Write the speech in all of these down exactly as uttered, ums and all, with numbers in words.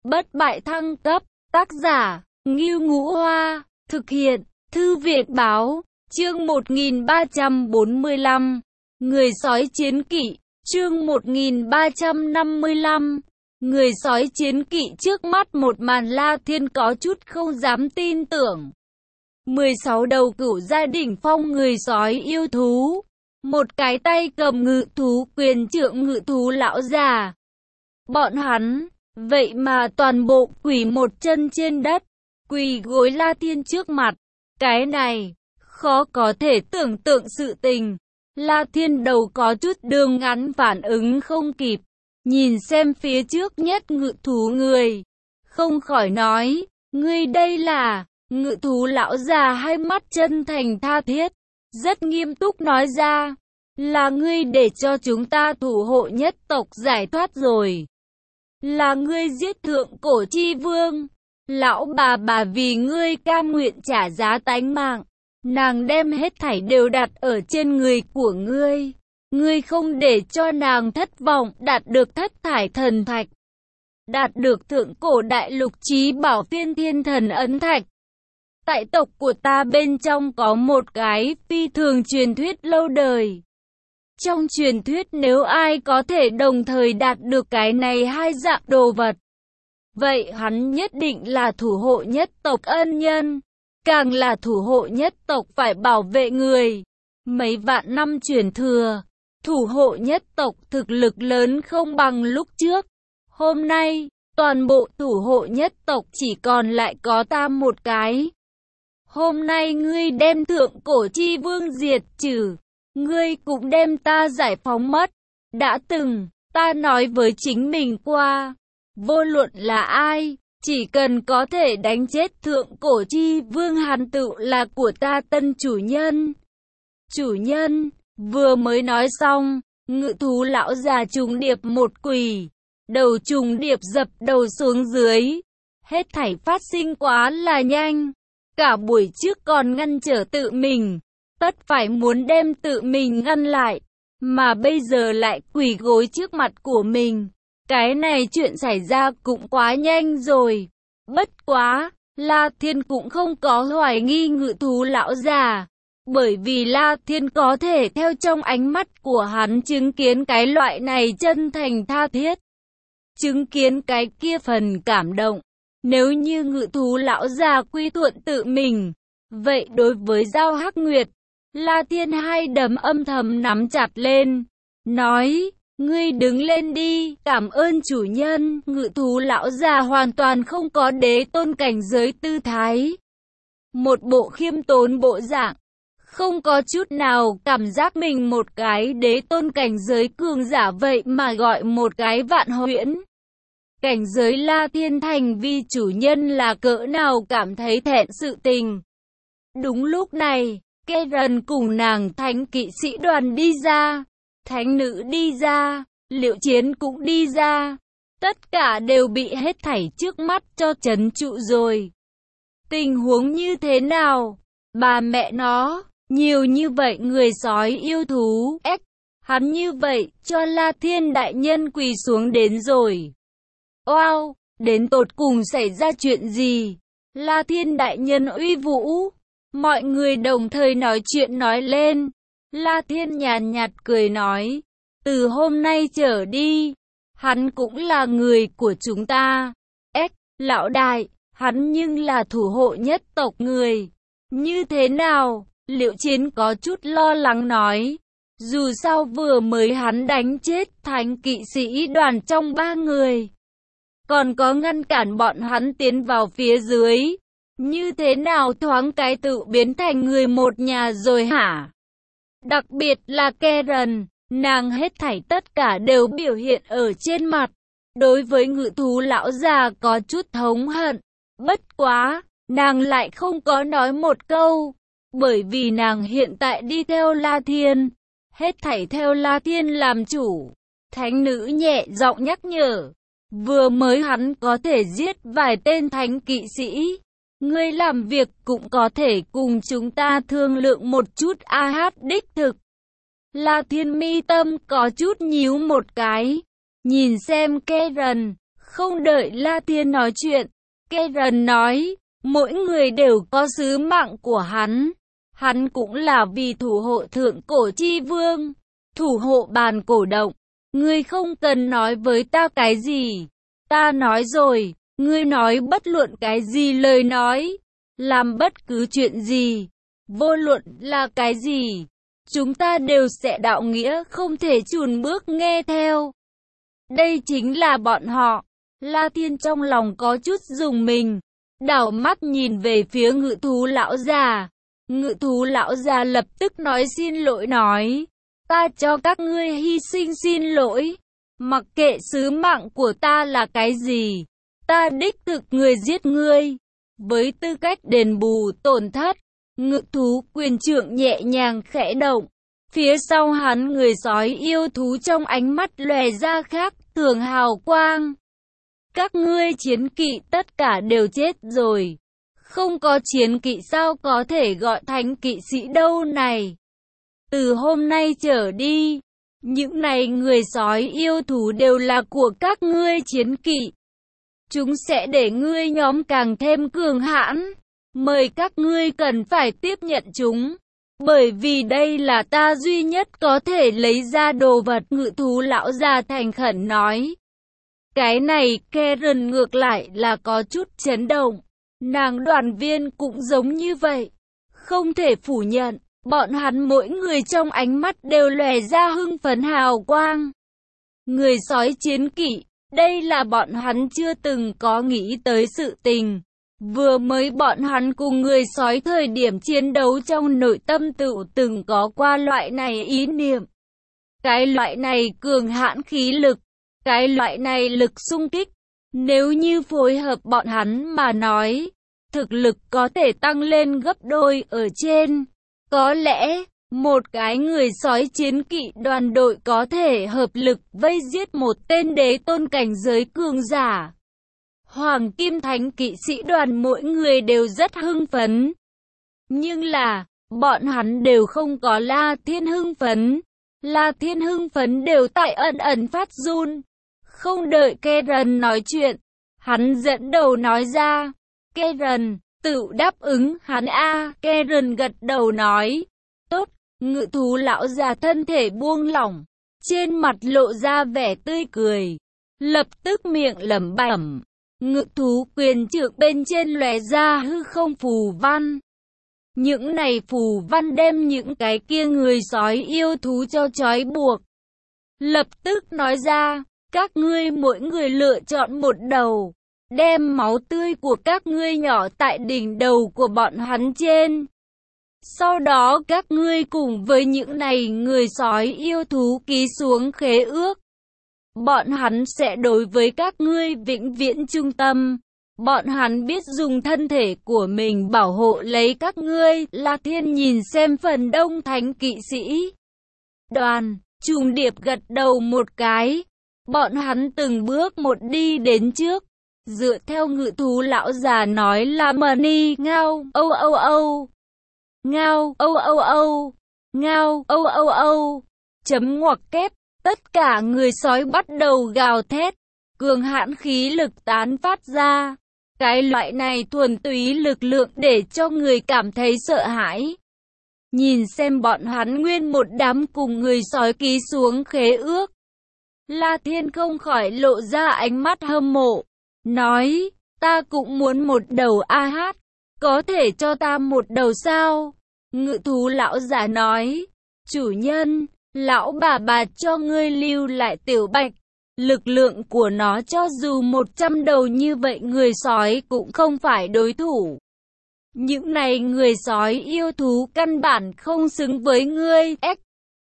Bất bại thăng cấp, tác giả, Ngưu Ngũ Hoa, thực hiện, Thư viện báo, chương một nghìn ba trăm bốn mươi lăm, Người sói chiến kỵ, chương một nghìn ba trăm năm mươi lăm, Người sói chiến kỵ. Trước mắt một màn La Thiên có chút không dám tin tưởng. mười sáu đầu cửu gia đỉnh phong người sói yêu thú, một cái tay cầm ngự thú quyền trượng ngự thú lão già. Bọn hắn, vậy mà toàn bộ quỳ một chân trên đất, quỳ gối La Thiên trước mặt. Cái này, khó có thể tưởng tượng sự tình. La Thiên đầu có chút đường ngắn phản ứng không kịp, nhìn xem phía trước nhất ngự thú người, không khỏi nói, ngươi đây là... Ngự thú lão già hai mắt chân thành tha thiết, rất nghiêm túc nói ra, là ngươi để cho chúng ta thủ hộ nhất tộc giải thoát rồi. Là ngươi giết thượng cổ chi vương, lão bà bà vì ngươi cam nguyện trả giá tánh mạng, nàng đem hết thảy đều đặt ở trên người của ngươi. Ngươi không để cho nàng thất vọng, đạt được thất thải thần thạch, đạt được thượng cổ đại lục chí bảo phiên thiên thần ấn thạch. Tại tộc của ta bên trong có một cái phi thường truyền thuyết lâu đời. Trong truyền thuyết nếu ai có thể đồng thời đạt được cái này hai dạng đồ vật, vậy hắn nhất định là thủ hộ nhất tộc ân nhân, càng là thủ hộ nhất tộc phải bảo vệ người. Mấy vạn năm truyền thừa, thủ hộ nhất tộc thực lực lớn không bằng lúc trước. Hôm nay, toàn bộ thủ hộ nhất tộc chỉ còn lại có ta một cái. Hôm nay ngươi đem thượng cổ chi vương diệt trừ, ngươi cũng đem ta giải phóng mất. Đã từng, ta nói với chính mình qua, vô luận là ai, chỉ cần có thể đánh chết thượng cổ chi vương hắn tự là của ta tân chủ nhân. Chủ nhân, vừa mới nói xong, ngự thú lão già trùng điệp một quỳ, đầu trùng điệp dập đầu xuống dưới. Hết thảy phát sinh quá là nhanh. Cả buổi trước còn ngăn trở tự mình, tất phải muốn đem tự mình ngăn lại, mà bây giờ lại quỳ gối trước mặt của mình. Cái này chuyện xảy ra cũng quá nhanh rồi. Bất quá, La Thiên cũng không có hoài nghi ngự thú lão già, bởi vì La Thiên có thể theo trong ánh mắt của hắn chứng kiến cái loại này chân thành tha thiết, chứng kiến cái kia phần cảm động. Nếu như ngự thú lão già quy thuận tự mình, vậy đối với Giao Hắc Nguyệt, La Thiên hai đấm âm thầm nắm chặt lên, nói, ngươi đứng lên đi, cảm ơn chủ nhân. Ngự thú lão già hoàn toàn không có đế tôn cảnh giới tư thái, một bộ khiêm tốn bộ dạng, không có chút nào cảm giác mình một cái đế tôn cảnh giới cường giả vậy mà gọi một cái vạn huyễn cảnh giới La Thiên thành vi chủ nhân là cỡ nào cảm thấy thẹn sự tình. Đúng lúc này, Karen cùng nàng thánh kỵ sĩ đoàn đi ra, thánh nữ đi ra, Liệu Chiến cũng đi ra, tất cả đều bị hết thảy trước mắt cho trấn trụ rồi. Tình huống như thế nào? Bà mẹ nó, nhiều như vậy người sói yêu thú, ếch, hắn như vậy cho La Thiên đại nhân quỳ xuống đến rồi. Wow, đến tột cùng xảy ra chuyện gì? La Thiên đại nhân uy vũ. Mọi người đồng thời nói chuyện nói lên. La Thiên nhàn nhạt cười nói, từ hôm nay trở đi, hắn cũng là người của chúng ta. Ếch, lão đại, hắn nhưng là thủ hộ nhất tộc người. Như thế nào? Liệu Chiến có chút lo lắng nói. Dù sao vừa mới hắn đánh chết thánh kỵ sĩ đoàn trong ba người, còn có ngăn cản bọn hắn tiến vào phía dưới. Như thế nào thoáng cái tự biến thành người một nhà rồi hả? Đặc biệt là Karen, nàng hết thảy tất cả đều biểu hiện ở trên mặt. Đối với ngự thú lão già có chút thống hận. Bất quá, nàng lại không có nói một câu. Bởi vì nàng hiện tại đi theo La Thiên, hết thảy theo La Thiên làm chủ. Thánh nữ nhẹ giọng nhắc nhở. Vừa mới hắn có thể giết vài tên thánh kỵ sĩ. Ngươi làm việc cũng có thể cùng chúng ta thương lượng một chút a hát đích thực. La Thiên mi tâm có chút nhíu một cái. Nhìn xem Karen, Không đợi La Thiên nói chuyện, Karen nói, mỗi người đều có sứ mạng của hắn. Hắn cũng là vì thủ hộ thượng cổ chi vương, thủ hộ bàn cổ động. Ngươi không cần nói với ta cái gì. Ta nói rồi, ngươi nói bất luận cái gì lời nói, làm bất cứ chuyện gì, vô luận là cái gì, chúng ta đều sẽ đạo nghĩa không thể chùn bước nghe theo. Đây chính là bọn họ. La Thiên trong lòng có chút rùng mình, đảo mắt nhìn về phía ngự thú lão già. Ngự thú lão già lập tức nói xin lỗi nói, ta cho các ngươi hy sinh xin lỗi, mặc kệ sứ mạng của ta là cái gì, ta đích thực người giết ngươi. Với tư cách đền bù tổn thất, ngự thú quyền trượng nhẹ nhàng khẽ động, phía sau hắn người sói yêu thú trong ánh mắt lòe ra khác thường hào quang. Các ngươi chiến kỵ tất cả đều chết rồi. Không có chiến kỵ sao có thể gọi thánh kỵ sĩ đâu này. Từ hôm nay trở đi, những này người sói yêu thú đều là của các ngươi chiến kỵ. Chúng sẽ để ngươi nhóm càng thêm cường hãn. Mời các ngươi cần phải tiếp nhận chúng. Bởi vì đây là ta duy nhất có thể lấy ra đồ vật. Ngự thú lão già thành khẩn nói. Cái này Karen ngược lại là có chút chấn động. Nàng đoàn viên cũng giống như vậy. Không thể phủ nhận, bọn hắn mỗi người trong ánh mắt đều lòe ra hưng phấn hào quang. Người sói chiến kỵ, đây là bọn hắn chưa từng có nghĩ tới sự tình. Vừa mới bọn hắn cùng người sói thời điểm chiến đấu trong nội tâm tự từng có qua loại này ý niệm. Cái loại này cường hãn khí lực, cái loại này lực xung kích, nếu như phối hợp bọn hắn mà nói, thực lực có thể tăng lên gấp đôi ở trên. Có lẽ, một cái người sói chiến kỵ đoàn đội có thể hợp lực vây giết một tên đế tôn cảnh giới cường giả. Hoàng Kim Thánh kỵ sĩ đoàn mỗi người đều rất hưng phấn. Nhưng là, bọn hắn đều không có La Thiên hưng phấn. La Thiên hưng phấn đều tại ẩn ẩn phát run. Không đợi Karen nói chuyện, hắn dẫn đầu nói ra. Karen, tự đáp ứng hắn a. Karen gật đầu nói. Tốt, ngự thú lão già thân thể buông lỏng, trên mặt lộ ra vẻ tươi cười. Lập tức miệng lẩm bẩm. Ngự thú quyền trượng bên trên lóe ra hư không phù văn. Những này phù văn đem những cái kia người sói yêu thú cho trói buộc. Lập tức nói ra, các ngươi mỗi người lựa chọn một đầu, đem máu tươi của các ngươi nhỏ tại đỉnh đầu của bọn hắn trên. Sau đó các ngươi cùng với những này người sói yêu thú ký xuống khế ước. Bọn hắn sẽ đối với các ngươi vĩnh viễn trung tâm. Bọn hắn biết dùng thân thể của mình bảo hộ lấy các ngươi. La Thiên nhìn xem phần đông thánh kỵ sĩ đoàn, trùng điệp gật đầu một cái. Bọn hắn từng bước một đi đến trước. Dựa theo ngự thú lão già nói là Mani ngao, âu âu âu. Ngao, âu âu âu. Ngao, âu âu âu. Chấm ngoặc kép. Tất cả người sói bắt đầu gào thét, cường hãn khí lực tán phát ra. Cái loại này thuần túy lực lượng để cho người cảm thấy sợ hãi. Nhìn xem bọn hắn nguyên một đám cùng người sói ký xuống khế ước. La Thiên không khỏi lộ ra ánh mắt hâm mộ, nói, ta cũng muốn một đầu a hát, có thể cho ta một đầu sao? Ngự thú lão già nói, chủ nhân, lão bà bà cho ngươi lưu lại tiểu bạch, lực lượng của nó cho dù một trăm đầu như vậy người sói cũng không phải đối thủ. Những này người sói yêu thú căn bản không xứng với ngươi. Ếch.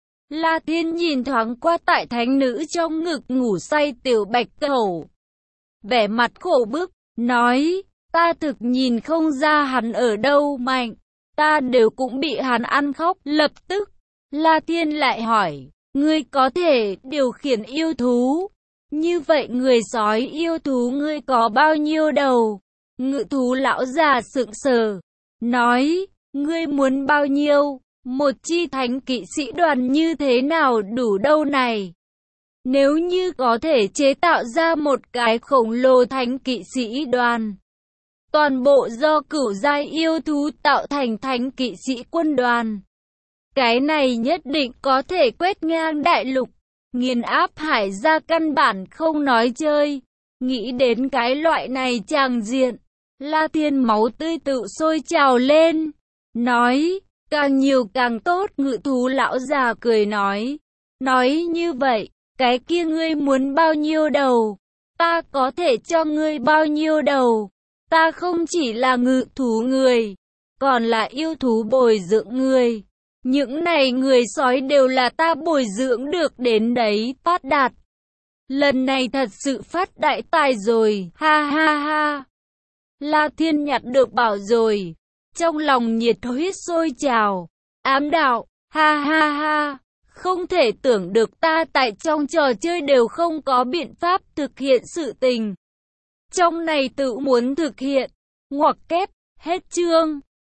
La Thiên nhìn thoáng qua tại thánh nữ trong ngực ngủ say tiểu bạch cẩu. Vẻ mặt khổ bức, nói, ta thực nhìn không ra hắn ở đâu mạnh, ta đều cũng bị hắn ăn khóc. Lập tức, La Thiên lại hỏi, ngươi có thể điều khiển yêu thú, như vậy người sói yêu thú ngươi có bao nhiêu đầu? Ngự thú lão già sững sờ, nói, ngươi muốn bao nhiêu? Một chi thánh kỵ sĩ đoàn như thế nào đủ đâu này? Nếu như có thể chế tạo ra một cái khổng lồ thánh kỵ sĩ đoàn, toàn bộ do cửu giai yêu thú tạo thành thánh kỵ sĩ quân đoàn, cái này nhất định có thể quét ngang đại lục, nghiền áp hải gia, căn bản không nói chơi. Nghĩ đến cái loại này tràng diện, La Thiên máu tươi tự sôi trào lên, nói, càng nhiều càng tốt. Ngự thú lão già cười nói, nói như vậy, cái kia ngươi muốn bao nhiêu đầu? Ta có thể cho ngươi bao nhiêu đầu? Ta không chỉ là ngự thú người, còn là yêu thú bồi dưỡng người. Những này người sói đều là ta bồi dưỡng được đến đấy, phát đạt. Lần này thật sự phát đại tài rồi, ha ha ha. La Thiên nhặt được bảo rồi, trong lòng nhiệt huyết sôi trào, ám đạo, ha ha ha. Không thể tưởng được ta tại trong trò chơi đều không có biện pháp thực hiện sự tình. Trong này tự muốn thực hiện, ngoặc kép, hết chương.